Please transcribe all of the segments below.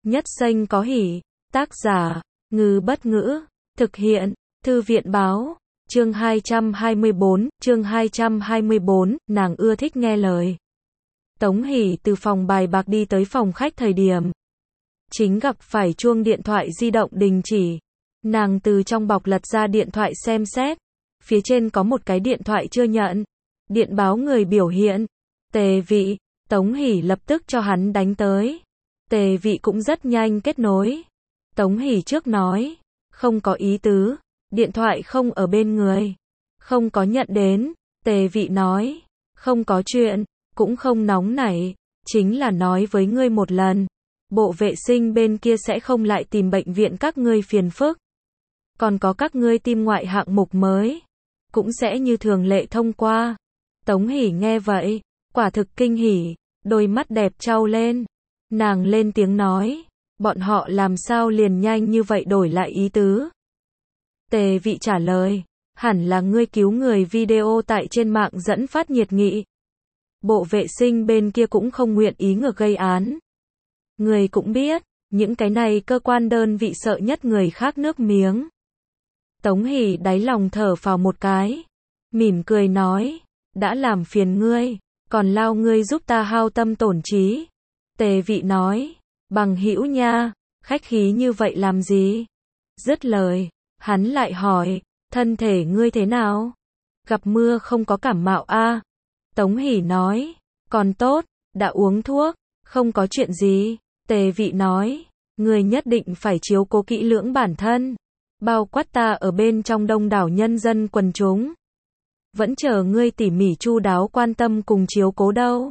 Nhất xanh có hỉ. Tác giả, Ngư Bất Ngữ. Thực hiện, Thư viện Báo. Chương 224, nàng ưa thích nghe lời. Tống Hỷ từ phòng bài bạc đi tới phòng khách thời điểm chính gặp phải chuông điện thoại di động đình chỉ. Nàng từ trong bọc lật ra điện thoại xem xét. Phía trên có một cái điện thoại chưa nhận. Điện báo người biểu hiện. Tề Vị. Tống Hỷ lập tức cho hắn đánh tới. Tề Vị cũng rất nhanh kết nối. Tống Hỷ trước nói. Không có ý tứ. Điện thoại không ở bên người. Không có nhận đến. Tề Vị nói. Không có chuyện. Cũng không nóng nảy. Chính là nói với ngươi một lần. Bộ vệ sinh bên kia sẽ không lại tìm bệnh viện các ngươi phiền phức. Còn có các ngươi tim ngoại hạng mục mới. Cũng sẽ như thường lệ thông qua. Tống Hỷ nghe vậy. Quả thực kinh hỉ. Đôi mắt đẹp trao lên. Nàng lên tiếng nói. Bọn họ làm sao liền nhanh như vậy đổi lại ý tứ. Tề Vị trả lời. Hẳn là ngươi cứu người video tại trên mạng dẫn phát nhiệt nghị. Bộ vệ sinh bên kia cũng không nguyện ý ngược gây án. Người cũng biết, những cái này cơ quan đơn vị sợ nhất người khác nước miếng. Tống Hỷ đáy lòng thở phào một cái. Mỉm cười nói. Đã làm phiền ngươi. Còn lao ngươi giúp ta hao tâm tổn trí. Tề Vị nói. Bằng hữu nha. Khách khí như vậy làm gì? Dứt lời. Hắn lại hỏi. Thân thể ngươi thế nào? Gặp mưa không có cảm mạo a? Tống Hỷ nói. Còn tốt. Đã uống thuốc. Không có chuyện gì. Tề Vị nói. Ngươi nhất định phải chiếu cố kỹ lưỡng bản thân. Bao quát ta ở bên trong đông đảo nhân dân quần chúng. Vẫn chờ ngươi tỉ mỉ chu đáo quan tâm cùng chiếu cố đâu.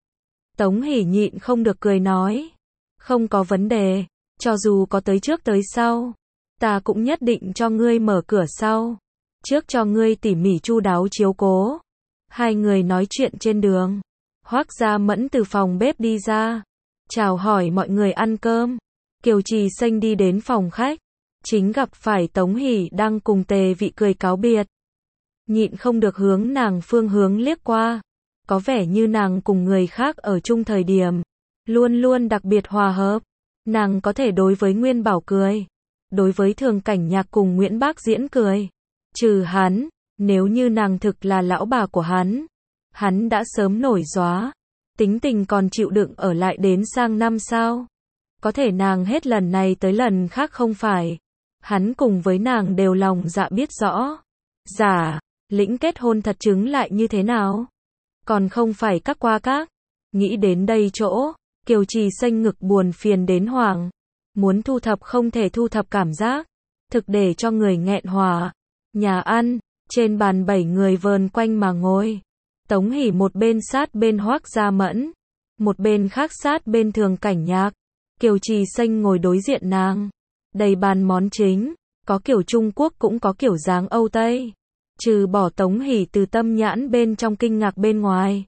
Tống Hỷ nhịn không được cười nói. Không có vấn đề. Cho dù có tới trước tới sau. Ta cũng nhất định cho ngươi mở cửa sau. Trước cho ngươi tỉ mỉ chu đáo chiếu cố. Hai người nói chuyện trên đường. Hoắc Gia Mẫn từ phòng bếp đi ra. Chào hỏi mọi người ăn cơm. Kiều Trì Xanh đi đến phòng khách. Chính gặp phải Tống Hỷ đang cùng Tề Vị cười cáo biệt. Nhịn không được hướng nàng phương hướng liếc qua. Có vẻ như nàng cùng người khác ở chung thời điểm. Luôn luôn đặc biệt hòa hợp. Nàng có thể đối với Nguyên Bảo cười. Đối với Thường Cảnh Nhạc cùng Nguyễn Bác Diễn cười. Trừ hắn, nếu như nàng thực là lão bà của hắn. Hắn đã sớm nổi gióa. Tính tình còn chịu đựng ở lại đến sang năm sao? Có thể nàng hết lần này tới lần khác không phải. Hắn cùng với nàng đều lòng dạ biết rõ. Giả, lĩnh kết hôn thật chứng lại như thế nào? Còn không phải các qua các. Nghĩ đến đây chỗ, Kiều Trì Xanh ngực buồn phiền đến hoảng. Muốn thu thập không thể thu thập cảm giác. Thực để cho người nghẹn hòa. Nhà ăn, trên bàn 7 người vờn quanh mà ngồi. Tống Hỷ một bên sát bên Hoắc Gia Mẫn. Một bên khác sát bên Thường Cảnh Nhạc. Kiều Trì Xanh ngồi đối diện nàng. Đầy bàn món chính. Có kiểu Trung Quốc cũng có kiểu dáng Âu Tây. Trừ bỏ Tống Hỷ từ tâm nhãn bên trong kinh ngạc bên ngoài.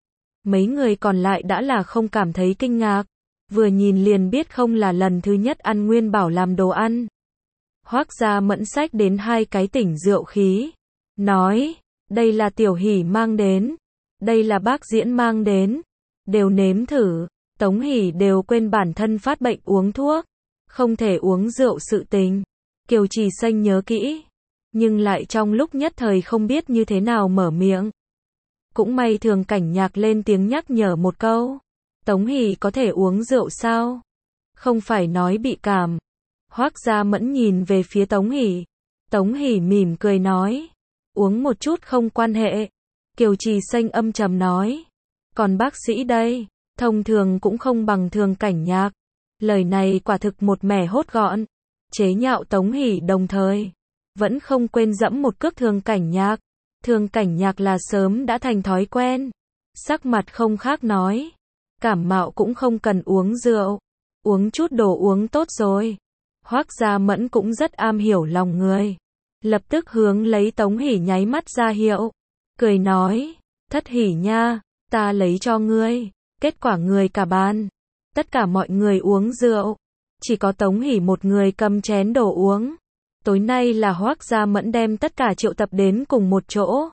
Mấy người còn lại đã là không cảm thấy kinh ngạc. Vừa nhìn liền biết không là lần thứ nhất ăn Nguyên Bảo làm đồ ăn. Hoắc Gia Mẫn xách đến 2 cái tỉnh rượu khí. Nói, đây là Tiểu Hỷ mang đến. Đây là Bác Diễn mang đến. Đều nếm thử. Tống Hỷ đều quên bản thân phát bệnh uống thuốc. Không thể uống rượu sự tình. Kiều Trì Xanh nhớ kỹ. Nhưng lại trong lúc nhất thời không biết như thế nào mở miệng. Cũng may Thường Cảnh Nhạc lên tiếng nhắc nhở một câu. Tống Hỷ có thể uống rượu sao? Không phải nói bị cảm. Hoắc Gia Mẫn nhìn về phía Tống Hỷ. Tống Hỷ mỉm cười nói. Uống một chút không quan hệ. Kiều Trì Xanh âm trầm nói. Còn bác sĩ đây, thông thường cũng không bằng Thường Cảnh Nhạc. Lời này quả thực một mẻ hốt gọn. Chế nhạo Tống Hỷ đồng thời. Vẫn không quên dẫm một cước Thường Cảnh Nhạc. Thường Cảnh Nhạc là sớm đã thành thói quen. Sắc mặt không khác nói. Cảm mạo cũng không cần uống rượu. Uống chút đồ uống tốt rồi. Hoắc Gia Mẫn cũng rất am hiểu lòng người. Lập tức hướng lấy Tống Hỷ nháy mắt ra hiệu. Cười nói. Thất Hỷ nha, ta lấy cho ngươi. Kết quả người cả bàn. Tất cả mọi người uống rượu. Chỉ có Tống Hỷ một người cầm chén đồ uống. Tối nay là Hoắc Gia Mẫn đem tất cả triệu tập đến cùng một chỗ.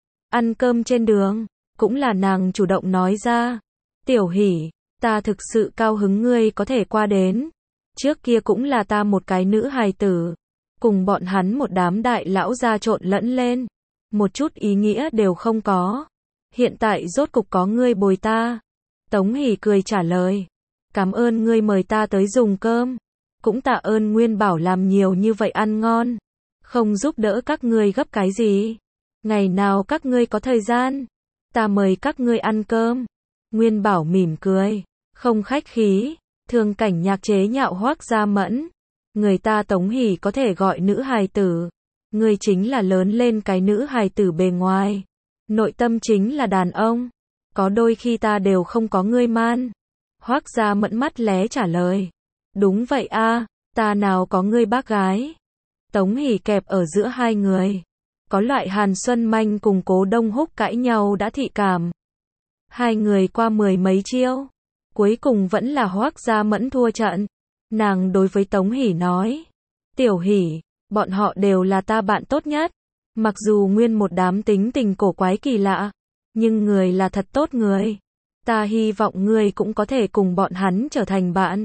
Ăn cơm trên đường. Cũng là nàng chủ động nói ra. Tiểu Hỷ, ta thực sự cao hứng ngươi có thể qua đến. Trước kia cũng là ta một cái nữ hài tử, cùng bọn hắn một đám đại lão gia trộn lẫn lên, một chút ý nghĩa đều không có. Hiện tại rốt cục có ngươi bồi ta. Tống Hỷ cười trả lời, cảm ơn ngươi mời ta tới dùng cơm, cũng tạ ơn Nguyên Bảo làm nhiều như vậy ăn ngon, không giúp đỡ các ngươi gấp cái gì. Ngày nào các ngươi có thời gian, ta mời các ngươi ăn cơm. Nguyên Bảo mỉm cười, không khách khí. Thương Cảnh Nhạc chế nhạo Hoắc Gia Mẫn, người ta Tống Hỷ có thể gọi nữ hài tử, ngươi chính là lớn lên cái nữ hài tử bề ngoài, nội tâm chính là đàn ông, có đôi khi ta đều không có ngươi man. Hoắc Gia Mẫn mắt lé trả lời, đúng vậy a, ta nào có ngươi bác gái. Tống Hỷ kẹp ở giữa hai người, có loại Hàn Xuân Manh cùng Cố Đông Húc cãi nhau đã thị cảm. Hai người qua mười mấy chiêu, cuối cùng vẫn là Hoắc Gia Mẫn thua trận. Nàng đối với Tống Hỷ nói, Tiểu Hỷ, bọn họ đều là ta bạn tốt nhất, mặc dù nguyên một đám tính tình cổ quái kỳ lạ, nhưng người là thật tốt người, ta hy vọng ngươi cũng có thể cùng bọn hắn trở thành bạn.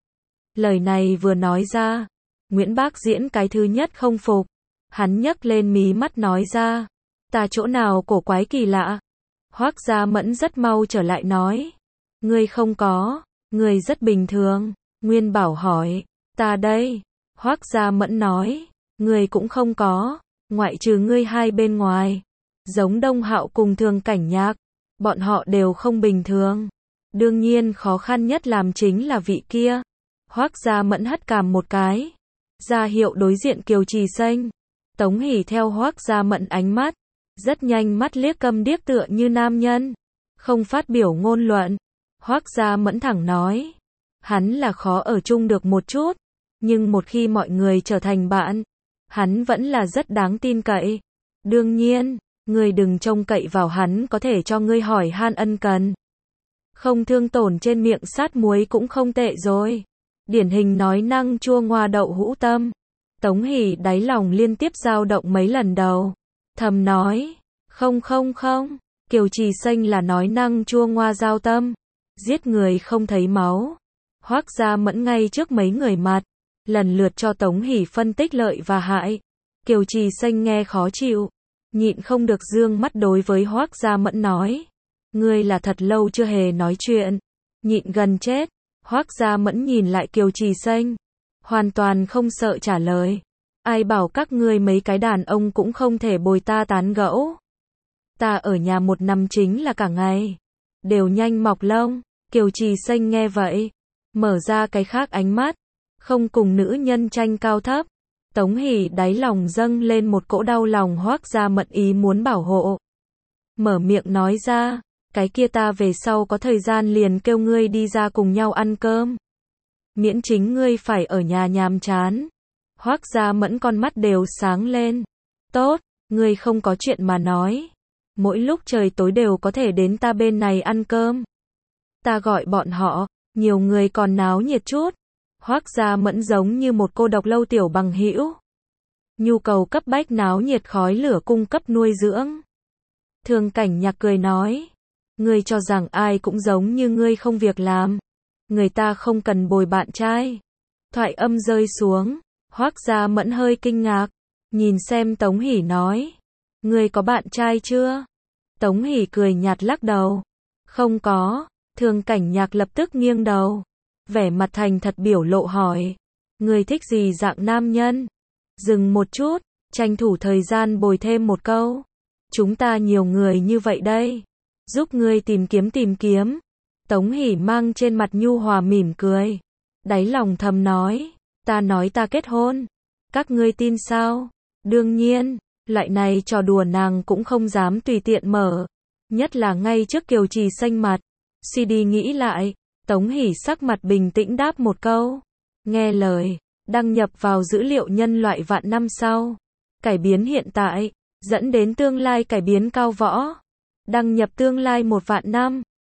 Lời này vừa nói ra, Nguyễn Bác Diễn cái thứ nhất không phục, hắn nhấc lên mí mắt nói ra, ta chỗ nào cổ quái kỳ lạ. Hoắc Gia Mẫn rất mau trở lại nói, ngươi không có, ngươi rất bình thường. Nguyên Bảo hỏi, ta đây. Hoắc Gia Mẫn nói, ngươi cũng không có, ngoại trừ ngươi hai bên ngoài, giống Đông Hạo cùng Thương Cảnh Nhạc, bọn họ đều không bình thường. Đương nhiên khó khăn nhất làm chính là vị kia. Hoắc Gia Mẫn hất cằm một cái, ra hiệu đối diện Kiều Trì Xanh. Tống Hỷ theo Hoắc Gia Mẫn ánh mắt, rất nhanh mắt liếc câm điếc tựa như nam nhân, không phát biểu ngôn luận. Hoắc Gia Mẫn thẳng nói, hắn là khó ở chung được một chút, nhưng một khi mọi người trở thành bạn, hắn vẫn là rất đáng tin cậy. Đương nhiên, ngươi đừng trông cậy vào hắn có thể cho ngươi hỏi han ân cần. Không thương tổn trên miệng sát muối cũng không tệ rồi. Điển hình nói năng chua ngoa đậu hũ tâm. Tống Hỷ đáy lòng liên tiếp dao động mấy lần đầu, thầm nói, không, Kiều Trì Xanh là nói năng chua ngoa dao tâm, giết người không thấy máu. Hoắc Gia Mẫn ngay trước mấy người mặt, lần lượt cho Tống Hỷ phân tích lợi và hại. Kiều Trì Xanh nghe khó chịu, nhịn không được dương mắt đối với Hoắc Gia Mẫn nói, ngươi là thật lâu chưa hề nói chuyện, nhịn gần chết. Hoắc Gia Mẫn nhìn lại Kiều Trì Xanh, hoàn toàn không sợ trả lời, ai bảo các ngươi mấy cái đàn ông cũng không thể bồi ta tán gẫu. Ta ở nhà một năm chính là cả ngày, đều nhanh mọc lông. Kiều Trì Xanh nghe vậy, mở ra cái khác ánh mắt, không cùng nữ nhân tranh cao thấp. Tống Hỷ đáy lòng dâng lên một cỗ đau lòng Hoắc Gia Mẫn ý muốn bảo hộ. Mở miệng nói ra, cái kia ta về sau có thời gian liền kêu ngươi đi ra cùng nhau ăn cơm. Miễn chính ngươi phải ở nhà nhàm chán. Hoắc Gia Mẫn con mắt đều sáng lên. Tốt, ngươi không có chuyện mà nói. Mỗi lúc trời tối đều có thể đến ta bên này ăn cơm. Ta gọi bọn họ, nhiều người còn náo nhiệt chút. Hoắc Gia Mẫn giống như một cô độc lâu tiểu bằng hữu. Nhu cầu cấp bách náo nhiệt khói lửa cung cấp nuôi dưỡng. Thương Cảnh Nhạc cười nói, ngươi cho rằng ai cũng giống như ngươi không việc làm. Người ta không cần bồi bạn trai. Thoại âm rơi xuống, Hoắc Gia Mẫn hơi kinh ngạc, nhìn xem Tống Hỷ nói, ngươi có bạn trai chưa? Tống Hỷ cười nhạt lắc đầu, không có. Thương Cảnh Nhạc lập tức nghiêng đầu, vẻ mặt thành thật biểu lộ hỏi, ngươi thích gì dạng nam nhân? Dừng một chút, tranh thủ thời gian bồi thêm một câu, chúng ta nhiều người như vậy đây, giúp ngươi tìm kiếm. Tống Hỷ mang trên mặt nhu hòa mỉm cười, đáy lòng thầm nói ta kết hôn, các ngươi tin sao? Đương nhiên, loại này trò đùa nàng cũng không dám tùy tiện mở, nhất là ngay trước Kiều Trì Xanh mặt. CD nghĩ lại, Tống Hỷ sắc mặt bình tĩnh đáp một câu, nghe lời, đăng nhập vào dữ liệu nhân loại vạn năm sau, cải biến hiện tại, dẫn đến tương lai cải biến cao võ, đăng nhập tương lai 1 vạn năm.